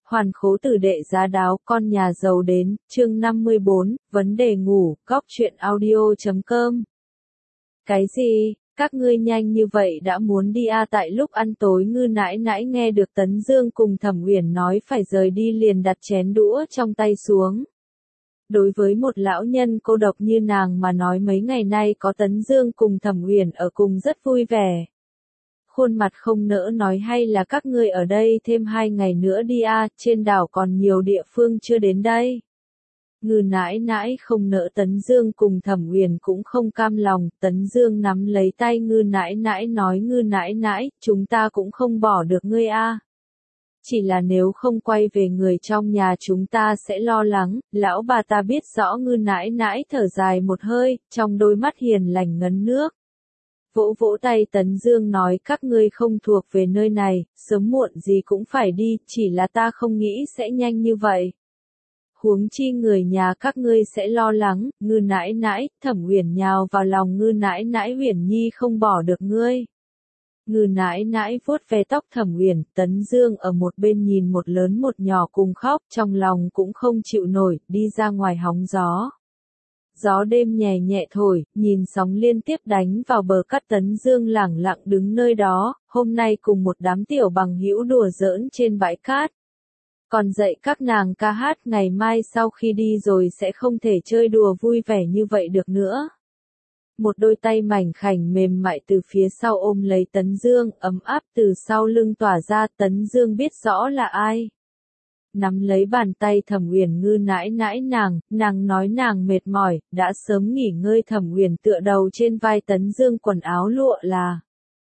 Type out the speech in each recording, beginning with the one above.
Hoàn khố tử đệ giá đáo, con nhà giàu đến, chương 54, vấn đề ngủ, góc truyện audio.com. Cái gì? Các ngươi nhanh như vậy đã muốn đi à? Tại lúc ăn tối Ngư nãi nãi nghe được Tấn Dương cùng Thẩm Uyển nói phải rời đi liền đặt chén đũa trong tay xuống. Đối với một lão nhân cô độc như nàng mà nói mấy ngày nay có Tấn Dương cùng Thẩm Uyển ở cùng rất vui vẻ. Khuôn mặt không nỡ nói hay là các ngươi ở đây thêm 2 ngày nữa đi à, trên đảo còn nhiều địa phương chưa đến đây. Ngư nãi nãi không nỡ Tấn Dương cùng Thẩm Uyển cũng không cam lòng, Tấn Dương nắm lấy tay Ngư nãi nãi nói Ngư nãi nãi, chúng ta cũng không bỏ được ngươi à. Chỉ là nếu không quay về người trong nhà chúng ta sẽ lo lắng, lão bà ta biết rõ. Ngư nãi nãi thở dài một hơi, trong đôi mắt hiền lành ngấn nước. Vỗ vỗ tay Tấn Dương nói các ngươi không thuộc về nơi này, sớm muộn gì cũng phải đi, chỉ là ta không nghĩ sẽ nhanh như vậy. Huống chi người nhà các ngươi sẽ lo lắng. Ngư nãi nãi, Thẩm Uyển nhào vào lòng Ngư nãi nãi, Uyển nhi không bỏ được ngươi. Ngư nãi nãi vuốt ve tóc Thẩm Uyển, Tấn Dương ở một bên nhìn một lớn một nhỏ cùng khóc, trong lòng cũng không chịu nổi, đi ra ngoài hóng gió. Gió đêm nhẹ nhẹ thổi, nhìn sóng liên tiếp đánh vào bờ cát. Tấn Dương lẳng lặng đứng nơi đó, hôm nay cùng một đám tiểu bằng hữu đùa giỡn trên bãi cát. Còn dạy các nàng ca hát, ngày mai sau khi đi rồi sẽ không thể chơi đùa vui vẻ như vậy được nữa. Một đôi tay mảnh khảnh mềm mại từ phía sau ôm lấy Tấn Dương, ấm áp từ sau lưng tỏa ra. Tấn Dương biết rõ là ai. Nắm lấy bàn tay Thẩm Uyển, Ngư nãi nãi nàng nói nàng mệt mỏi, đã sớm nghỉ ngơi. Thẩm Uyển tựa đầu trên vai Tấn Dương, quần áo lụa là.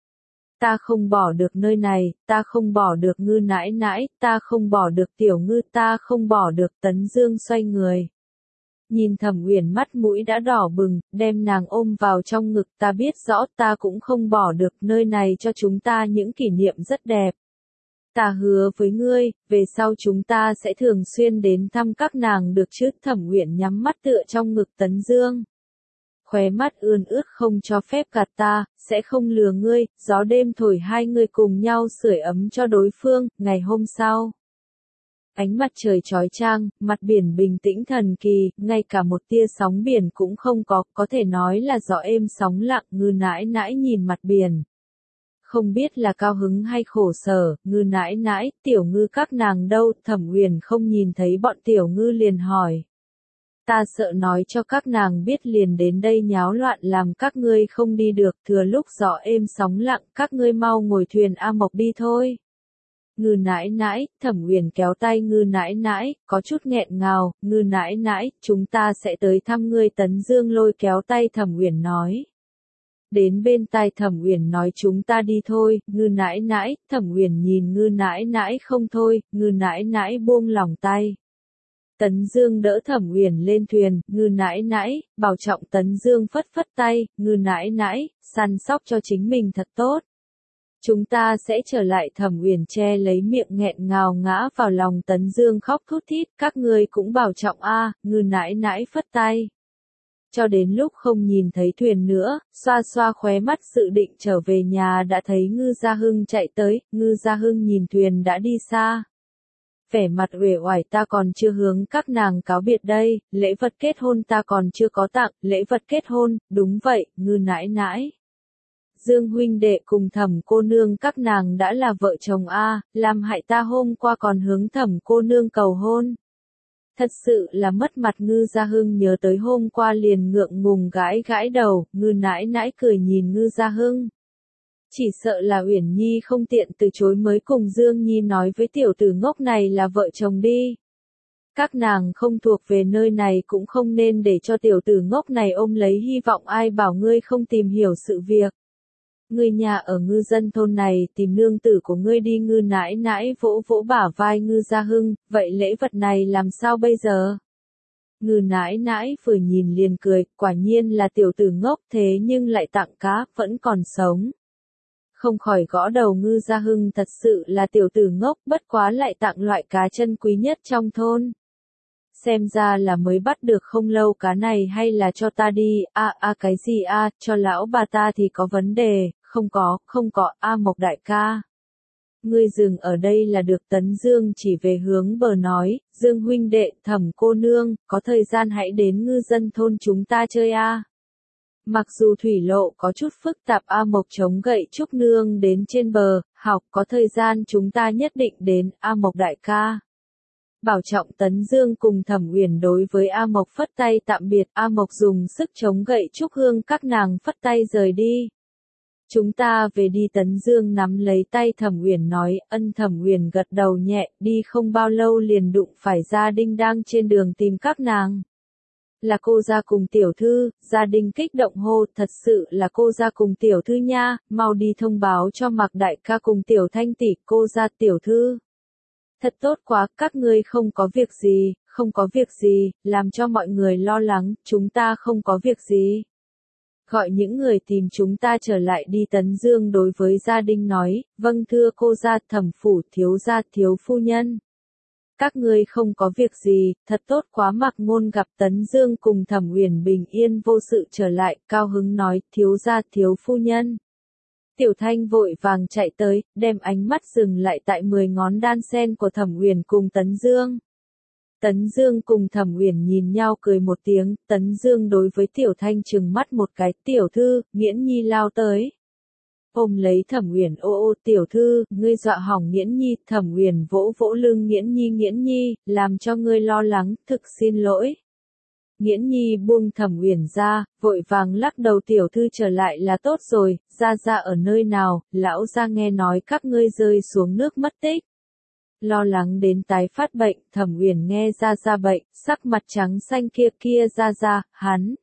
Ta không bỏ được nơi này, ta không bỏ được Ngư nãi nãi, ta không bỏ được tiểu Ngư, ta không bỏ được. Tấn Dương xoay người. Nhìn Thẩm Uyển mắt mũi đã đỏ bừng, đem nàng ôm vào trong ngực. Ta biết rõ ta cũng không bỏ được, nơi này cho chúng ta những kỷ niệm rất đẹp. Ta hứa với ngươi, về sau chúng ta sẽ thường xuyên đến thăm các nàng được chứ? Thẩm Uyển nhắm mắt tựa trong ngực Tấn Dương. Khóe mắt ươn ướt không cho phép gạt ta, sẽ không lừa ngươi. Gió đêm thổi, hai người cùng nhau sưởi ấm cho đối phương. Ngày hôm sau, ánh mặt trời chói chang, mặt biển bình tĩnh thần kỳ, ngay cả một tia sóng biển cũng không có thể nói là gió êm sóng lặng. Ngư nãi nãi nhìn mặt biển. Không biết là cao hứng hay khổ sở. Ngư nãi nãi, tiểu Ngư các nàng đâu? Thẩm Uyển không nhìn thấy bọn tiểu Ngư liền hỏi. Ta sợ nói cho các nàng biết liền đến đây nháo loạn làm các ngươi không đi được. Thừa lúc gió êm sóng lặng, các ngươi mau ngồi thuyền A Mộc đi thôi. Ngư nãi nãi, Thẩm Uyển kéo tay Ngư nãi nãi, có chút nghẹn ngào. Ngư nãi nãi, chúng ta sẽ tới thăm ngươi. Tấn Dương lôi kéo tay Thẩm Uyển nói. Đến bên tai Thẩm Uyển nói chúng ta đi thôi. Ngư nãi nãi, Thẩm Uyển nhìn Ngư nãi nãi không thôi. Ngư nãi nãi buông lòng tay. Tấn Dương đỡ Thẩm Uyển lên thuyền. Ngư nãi nãi, bảo trọng. Tấn Dương phất phất tay. Ngư nãi nãi, săn sóc cho chính mình thật tốt. Chúng ta sẽ trở lại. Thẩm Uyển che lấy miệng nghẹn ngào ngã vào lòng Tấn Dương khóc thút thít. Các ngươi cũng bảo trọng a. Ngư nãi nãi phất tay. Cho đến lúc không nhìn thấy thuyền nữa, xoa xoa khóe mắt dự định trở về nhà đã thấy Ngư Gia Hưng chạy tới. Ngư Gia Hưng nhìn thuyền đã đi xa. Vẻ mặt uể oải, ta còn chưa hướng các nàng cáo biệt đây, lễ vật kết hôn ta còn chưa có tặng. Lễ vật kết hôn? Đúng vậy, Ngư nãi nãi. Dương huynh đệ cùng Thẩm cô nương các nàng đã là vợ chồng a, làm hại ta hôm qua còn hướng Thẩm cô nương cầu hôn. Thật sự là mất mặt. Ngư Gia Hưng nhớ tới hôm qua liền ngượng ngùng gãi gãi đầu. Ngư nãi nãi cười nhìn Ngư Gia Hưng. Chỉ sợ là Uyển nhi không tiện từ chối mới cùng Dương nhi nói với tiểu tử ngốc này là vợ chồng đi. Các nàng không thuộc về nơi này cũng không nên để cho tiểu tử ngốc này ôm lấy hy vọng. Ai bảo ngươi không tìm hiểu sự việc. Ngươi nhà ở ngư dân thôn này tìm nương tử của ngươi đi. Ngư nãi nãi vỗ vỗ bả vai Ngư Gia Hưng, vậy lễ vật này làm sao bây giờ? Ngư nãi nãi vừa nhìn liền cười, quả nhiên là tiểu tử ngốc, thế nhưng lại tặng cá, vẫn còn sống. Không khỏi gõ đầu Ngư Gia Hưng, thật sự là tiểu tử ngốc, bất quá lại tặng loại cá chân quý nhất trong thôn. Xem ra là mới bắt được không lâu. Cá này hay là cho ta đi? Cái gì cho lão bà ta thì có vấn đề. Không có, A Mộc đại ca. Ngươi dừng ở đây là được. Tấn Dương chỉ về hướng bờ nói, Dương huynh đệ, Thẩm cô nương, có thời gian hãy đến ngư dân thôn chúng ta chơi a. Mặc dù thủy lộ có chút phức tạp, A Mộc chống gậy Trúc Nương đến trên bờ, học có thời gian chúng ta nhất định đến, A Mộc đại ca. Bảo trọng. Tấn Dương cùng Thẩm Uyển đối với A Mộc phất tay tạm biệt, A Mộc dùng sức chống gậy Trúc Hương, các nàng phất tay rời đi. Chúng ta về đi. Tấn Dương nắm lấy tay Thẩm Uyển nói, ân. Thẩm Uyển gật đầu nhẹ, đi không bao lâu liền đụng phải Gia Đinh đang trên đường tìm các nàng. Là cô gia cùng tiểu thư. Gia Đình kích động hô, thật sự là cô gia cùng tiểu thư nha, mau đi thông báo cho Mạc đại ca cùng tiểu Thanh tỷ, cô gia tiểu thư. Thật tốt quá, các ngươi không có việc gì, không có việc gì, làm cho mọi người lo lắng, chúng ta không có việc gì. Gọi những người tìm chúng ta trở lại đi. Tấn Dương đối với Gia Đình nói, vâng thưa cô gia. Thẩm phủ thiếu gia, thiếu phu nhân. Các ngươi không có việc gì, thật tốt quá. Mạc Ngôn gặp Tấn Dương cùng Thẩm Uyển bình yên vô sự trở lại, cao hứng nói, thiếu gia, thiếu phu nhân. Tiểu Thanh vội vàng chạy tới, đem ánh mắt dừng lại tại 10 ngón đan sen của Thẩm Uyển cùng Tấn Dương. Tấn Dương cùng Thẩm Uyển nhìn nhau cười một tiếng, Tấn Dương đối với Tiểu Thanh trừng mắt một cái, tiểu thư, Nghiễn Nhi lao tới. Ôm lấy Thẩm Uyển, ô tiểu thư, ngươi dọa hỏng Nghiễn Nhi. Thẩm Uyển vỗ vỗ lưng Nghiễn Nhi, làm cho ngươi lo lắng, thực xin lỗi. Nghiễn Nhi buông Thẩm Uyển ra, vội vàng lắc đầu, tiểu thư trở lại là tốt rồi, gia gia ở nơi nào, lão gia nghe nói các ngươi rơi xuống nước mất tích. Lo lắng đến tái phát bệnh. Thẩm Uyển nghe gia gia bệnh, sắc mặt trắng xanh, kia gia gia, hắn.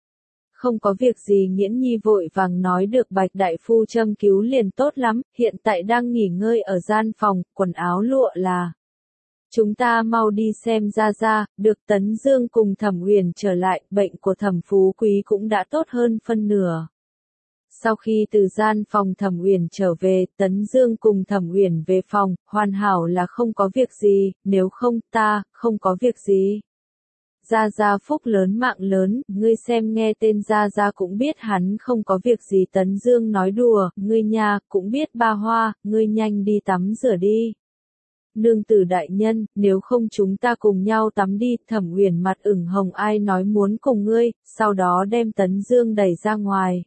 Không có việc gì. Nghiễn Nhi vội vàng nói, được Bạch đại phu châm cứu liền tốt lắm, hiện tại đang nghỉ ngơi ở gian phòng, quần áo lụa là. Chúng ta mau đi xem gia gia. Được. Tấn Dương cùng Thẩm Uyển trở lại, bệnh của Thẩm Phú Quý cũng đã tốt hơn phân nửa. Sau khi từ gian phòng Thẩm Uyển trở về, Tấn Dương cùng Thẩm Uyển về phòng, hoàn hảo là không có việc gì, nếu không ta, không có việc gì. Gia Gia phúc lớn mạng lớn, ngươi xem nghe tên Gia Gia cũng biết hắn không có việc gì. Tấn Dương nói đùa, ngươi nha, cũng biết ba hoa, ngươi nhanh đi tắm rửa đi. Nương tử đại nhân, nếu không chúng ta cùng nhau tắm đi. Thẩm Uyển mặt ửng hồng, ai nói muốn cùng ngươi, sau đó đem Tấn Dương đẩy ra ngoài.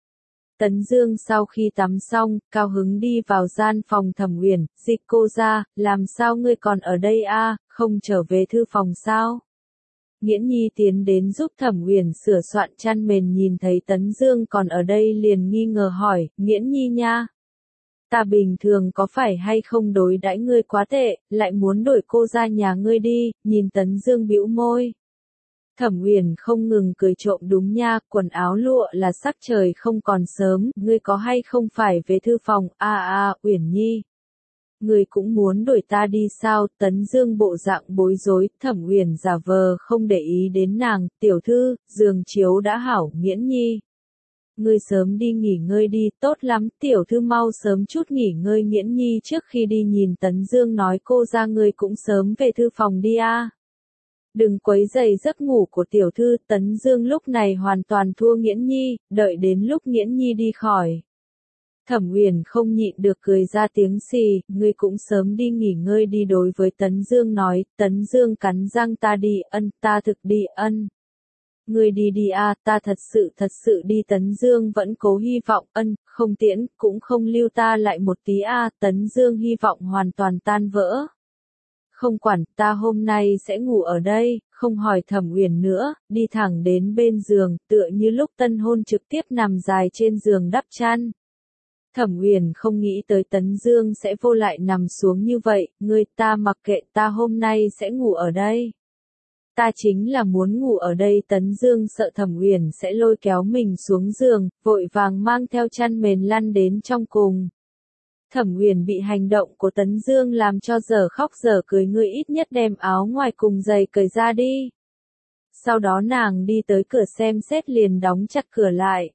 Tấn Dương sau khi tắm xong, cao hứng đi vào gian phòng Thẩm Uyển, Dịch cô gia, làm sao ngươi còn ở đây a, không trở về thư phòng sao? Nghiễn Nhi tiến đến giúp Thẩm Uyển sửa soạn chăn mền, nhìn thấy Tấn Dương còn ở đây liền nghi ngờ hỏi, Nghiễn Nhi nha. Ta bình thường có phải hay không đối đãi ngươi quá tệ, lại muốn đổi cô ra nhà ngươi đi. Nhìn Tấn Dương bĩu môi. Thẩm Uyển không ngừng cười trộm, đúng nha, quần áo lụa là sắc trời không còn sớm, ngươi có hay không phải về thư phòng, Uyển Nhi. Ngươi cũng muốn đuổi ta đi sao? Tấn Dương bộ dạng bối rối. Thẩm Uyển giả vờ không để ý đến nàng, tiểu thư, giường chiếu đã hảo. Nghiễn Nhi, ngươi sớm đi nghỉ ngơi đi. Tốt lắm, tiểu thư mau sớm chút nghỉ ngơi. Nghiễn Nhi trước khi đi nhìn Tấn Dương nói, cô ra ngươi cũng sớm về thư phòng đi a. Đừng quấy rầy giấc ngủ của tiểu thư. Tấn Dương lúc này hoàn toàn thua Nghiễn Nhi, đợi đến lúc Nghiễn Nhi đi khỏi. Thẩm Uyển không nhịn được cười ra tiếng xì, ngươi cũng sớm đi nghỉ ngơi đi. Đối với Tấn Dương nói, Tấn Dương cắn răng, ta đi, ta thực đi, Ngươi đi đi a, ta thật sự đi. Tấn Dương vẫn cố hy vọng, không tiễn, cũng không lưu ta lại một tí a. Tấn Dương hy vọng hoàn toàn tan vỡ. Không quản, ta hôm nay sẽ ngủ ở đây, không hỏi Thẩm Uyển nữa, đi thẳng đến bên giường, tựa như lúc tân hôn trực tiếp nằm dài trên giường đắp chăn. Thẩm Uyển không nghĩ tới Tấn Dương sẽ vô lại nằm xuống như vậy, ngươi, ta mặc kệ, ta hôm nay sẽ ngủ ở đây. Ta chính là muốn ngủ ở đây. Tấn Dương sợ Thẩm Uyển sẽ lôi kéo mình xuống giường, vội vàng mang theo chăn mền lăn đến trong cùng. Thẩm Uyển bị hành động của Tấn Dương làm cho dở khóc dở cười, ngươi ít nhất đem áo ngoài cùng giày cởi ra đi. Sau đó nàng đi tới cửa xem xét liền đóng chặt cửa lại.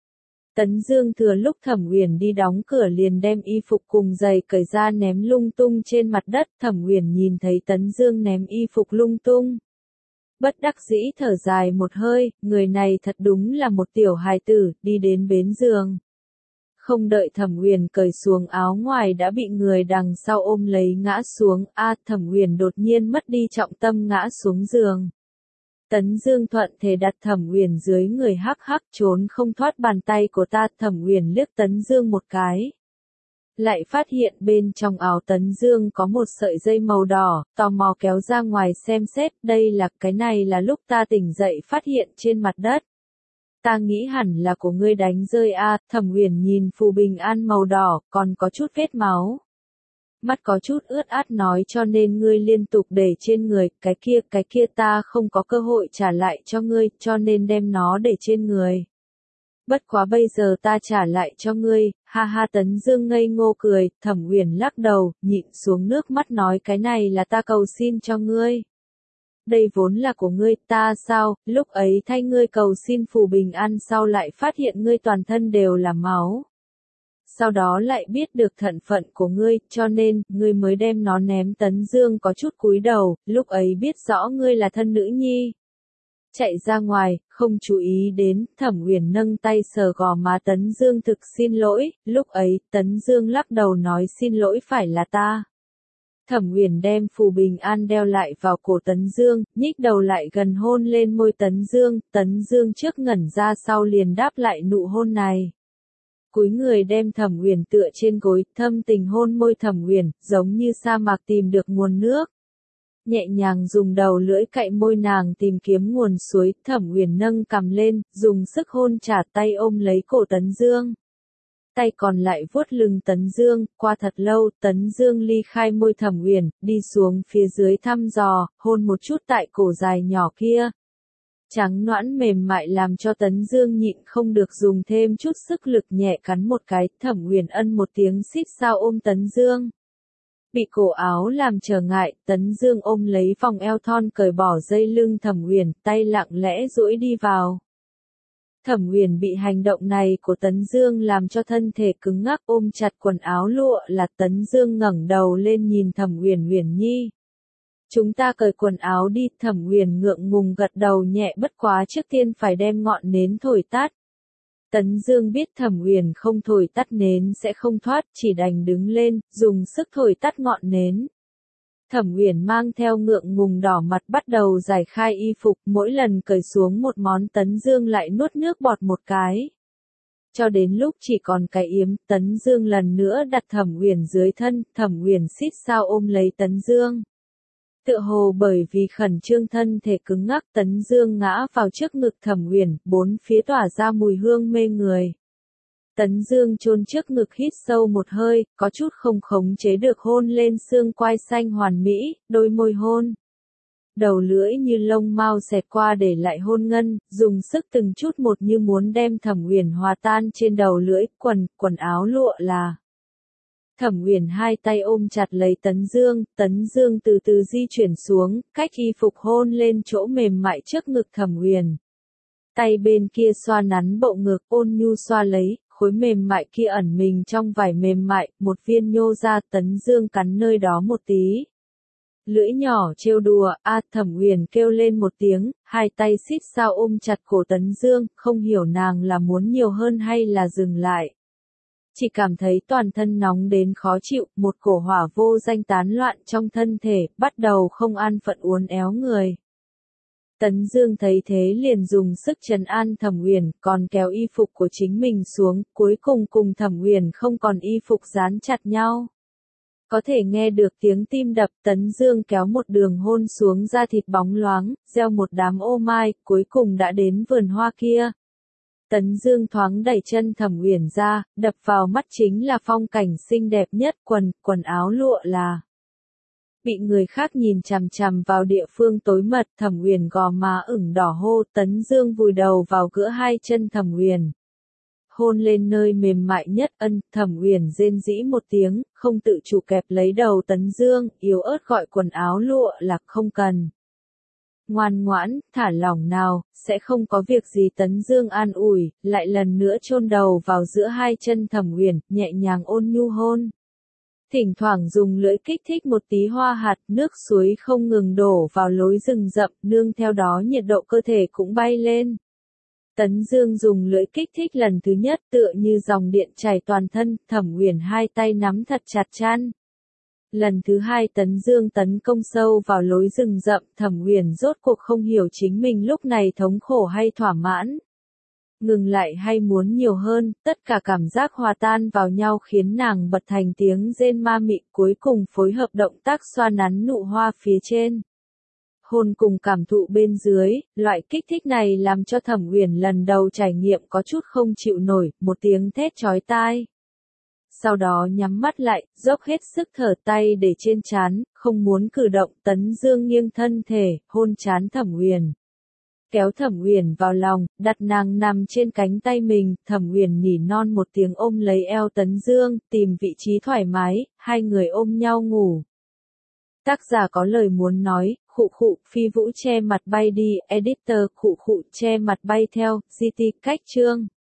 Tấn Dương thừa lúc Thẩm Uyển đi đóng cửa liền đem y phục cùng giày cởi ra ném lung tung trên mặt đất. Thẩm Uyển nhìn thấy Tấn Dương ném y phục lung tung, bất đắc dĩ thở dài một hơi, người này thật đúng là một tiểu hài tử. Đi đến bến giường, Không đợi Thẩm Huyền cởi xuống áo ngoài đã bị người đằng sau ôm lấy ngã xuống, Thẩm Huyền đột nhiên mất đi trọng tâm ngã xuống giường. Tấn Dương thuận thể đặt Thẩm Huyền dưới người hắc hắc trốn không thoát bàn tay của ta. Thẩm Huyền liếc Tấn Dương một cái. Lại phát hiện bên trong áo Tấn Dương có một sợi dây màu đỏ, tò mò kéo ra ngoài xem xét, đây là cái này là lúc ta tỉnh dậy phát hiện trên mặt đất. Ta nghĩ hẳn là của ngươi đánh rơi Thẩm Huyền nhìn phù bình an màu đỏ, còn có chút vết máu. Mắt có chút ướt át nói cho nên ngươi liên tục để trên người, cái kia ta không có cơ hội trả lại cho ngươi, cho nên đem nó để trên người. Bất quá bây giờ ta trả lại cho ngươi, ha ha. Tấn Dương ngây ngô cười, Thẩm Huyền lắc đầu, nhịn xuống nước mắt nói cái này là ta cầu xin cho ngươi. Đây vốn là của ngươi, ta sao, lúc ấy thay ngươi cầu xin phù bình an sau lại phát hiện ngươi toàn thân đều là máu. Sau đó lại biết được thân phận của ngươi, cho nên, ngươi mới đem nó ném. Tấn Dương có chút cúi đầu, lúc ấy biết rõ ngươi là thân nữ nhi. Chạy ra ngoài, không chú ý đến, Thẩm Huyền nâng tay sờ gò má Tấn Dương thực xin lỗi, lúc ấy, Tấn Dương lắc đầu nói xin lỗi phải là ta. Thẩm Huyền đem phù bình an đeo lại vào cổ Tấn Dương, nhích đầu lại gần hôn lên môi Tấn Dương trước ngẩn ra sau liền đáp lại nụ hôn này. Cúi người đem Thẩm Huyền tựa trên gối, thâm tình hôn môi Thẩm Huyền, giống như sa mạc tìm được nguồn nước. Nhẹ nhàng dùng đầu lưỡi cạy môi nàng tìm kiếm nguồn suối, Thẩm Huyền nâng cằm lên, dùng sức hôn trả tay ôm lấy cổ Tấn Dương. Tay còn lại vuốt lưng Tấn Dương, qua thật lâu, Tấn Dương ly khai môi Thẩm Huyền, đi xuống phía dưới thăm dò, hôn một chút tại cổ dài nhỏ kia. Trắng nõn mềm mại làm cho Tấn Dương nhịn không được dùng thêm chút sức lực nhẹ cắn một cái, Thẩm Huyền ân một tiếng xít sao ôm Tấn Dương. Bị cổ áo làm trở ngại, Tấn Dương ôm lấy vòng eo thon cởi bỏ dây lưng Thẩm Huyền, tay lặng lẽ duỗi đi vào. Thẩm Huyền bị hành động này của Tấn Dương làm cho thân thể cứng ngắc ôm chặt quần áo lụa là Tấn Dương ngẩng đầu lên nhìn Thẩm Huyền Huyền nhi. Chúng ta cởi quần áo đi, Thẩm Huyền ngượng ngùng gật đầu nhẹ bất quá trước tiên phải đem ngọn nến thổi tắt. Tấn Dương biết Thẩm Huyền không thổi tắt nến sẽ không thoát, chỉ đành đứng lên, dùng sức thổi tắt ngọn nến. Thẩm Huyền mang theo ngượng ngùng đỏ mặt bắt đầu giải khai y phục, mỗi lần cởi xuống một món Tấn Dương lại nuốt nước bọt một cái. Cho đến lúc chỉ còn cái yếm, Tấn Dương lần nữa đặt Thẩm Huyền dưới thân, Thẩm Huyền xít sao ôm lấy Tấn Dương. Tựa hồ bởi vì khẩn trương thân thể cứng ngắc, Tấn Dương ngã vào trước ngực Thẩm Huyền, bốn phía tỏa ra mùi hương mê người. Tấn Dương chôn trước ngực hít sâu một hơi, có chút không khống chế được hôn lên xương quai xanh hoàn mỹ, đôi môi hôn. Đầu lưỡi như lông mao xẹt qua để lại hôn ngân, dùng sức từng chút một như muốn đem Thẩm Huyền hòa tan trên đầu lưỡi, quần áo lụa là. Thẩm Huyền hai tay ôm chặt lấy Tấn Dương từ từ di chuyển xuống, cách y phục hôn lên chỗ mềm mại trước ngực Thẩm Huyền. Tay bên kia xoa nắn bộ ngực ôn nhu xoa lấy, khối mềm mại kia ẩn mình trong vải mềm mại, một viên nhô ra Tấn Dương cắn nơi đó một tí. Lưỡi nhỏ trêu đùa, Thẩm Huyền kêu lên một tiếng, hai tay xít sao ôm chặt cổ Tấn Dương, không hiểu nàng là muốn nhiều hơn hay là dừng lại. Chỉ cảm thấy toàn thân nóng đến khó chịu, một cổ hỏa vô danh tán loạn trong thân thể, bắt đầu không an phận uốn éo người. Tấn Dương thấy thế liền dùng sức trấn an Thẩm Huyền, còn kéo y phục của chính mình xuống, cuối cùng cùng Thẩm Huyền không còn y phục dán chặt nhau. Có thể nghe được tiếng tim đập, Tấn Dương kéo một đường hôn xuống da thịt bóng loáng, gieo một đám ô mai, cuối cùng đã đến vườn hoa kia. Tấn Dương thoáng đẩy chân Thẩm Huyền ra, đập vào mắt chính là phong cảnh xinh đẹp nhất, quần áo lụa là. Bị người khác nhìn chằm chằm vào địa phương tối mật, Thẩm Huyền gò má ửng đỏ hô, Tấn Dương vùi đầu vào giữa hai chân Thẩm Huyền. Hôn lên nơi mềm mại nhất, Thẩm Huyền rên rĩ một tiếng, không tự chủ kẹp lấy đầu Tấn Dương, yếu ớt gọi quần áo lụa là không cần. Ngoan ngoãn, thả lỏng nào, sẽ không có việc gì Tấn Dương an ủi, lại lần nữa chôn đầu vào giữa hai chân Thẩm Huyền, nhẹ nhàng ôn nhu hôn. Thỉnh thoảng dùng lưỡi kích thích một tí hoa hạt, nước suối không ngừng đổ vào lối rừng rậm, nương theo đó nhiệt độ cơ thể cũng bay lên. Tấn Dương dùng lưỡi kích thích lần thứ nhất tựa như dòng điện chảy toàn thân, Thẩm Uyển hai tay nắm thật chặt chăn. Lần thứ hai Tấn Dương tấn công sâu vào lối rừng rậm, Thẩm Uyển rốt cuộc không hiểu chính mình lúc này thống khổ hay thỏa mãn. Ngừng lại hay muốn nhiều hơn, tất cả cảm giác hòa tan vào nhau khiến nàng bật thành tiếng rên ma mị, cuối cùng phối hợp động tác xoa nắn nụ hoa phía trên. Hôn cùng cảm thụ bên dưới, loại kích thích này làm cho Thẩm Uyển lần đầu trải nghiệm có chút không chịu nổi, một tiếng thét chói tai. Sau đó nhắm mắt lại, dốc hết sức thở tay để trên trán, không muốn cử động. Tấn Dương nghiêng thân thể, hôn trán Thẩm Uyển. Kéo Thẩm Uyển vào lòng, đặt nàng nằm trên cánh tay mình, Thẩm Uyển nỉ non một tiếng ôm lấy eo Tấn Dương, tìm vị trí thoải mái, hai người ôm nhau ngủ. Tác giả có lời muốn nói, khụ khụ, Phi Vũ che mặt bay đi, editor khụ khụ che mặt bay theo, GT cách chương.